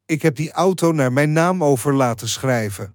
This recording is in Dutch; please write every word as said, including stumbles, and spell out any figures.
Ik heb die auto naar mijn naam over laten schrijven.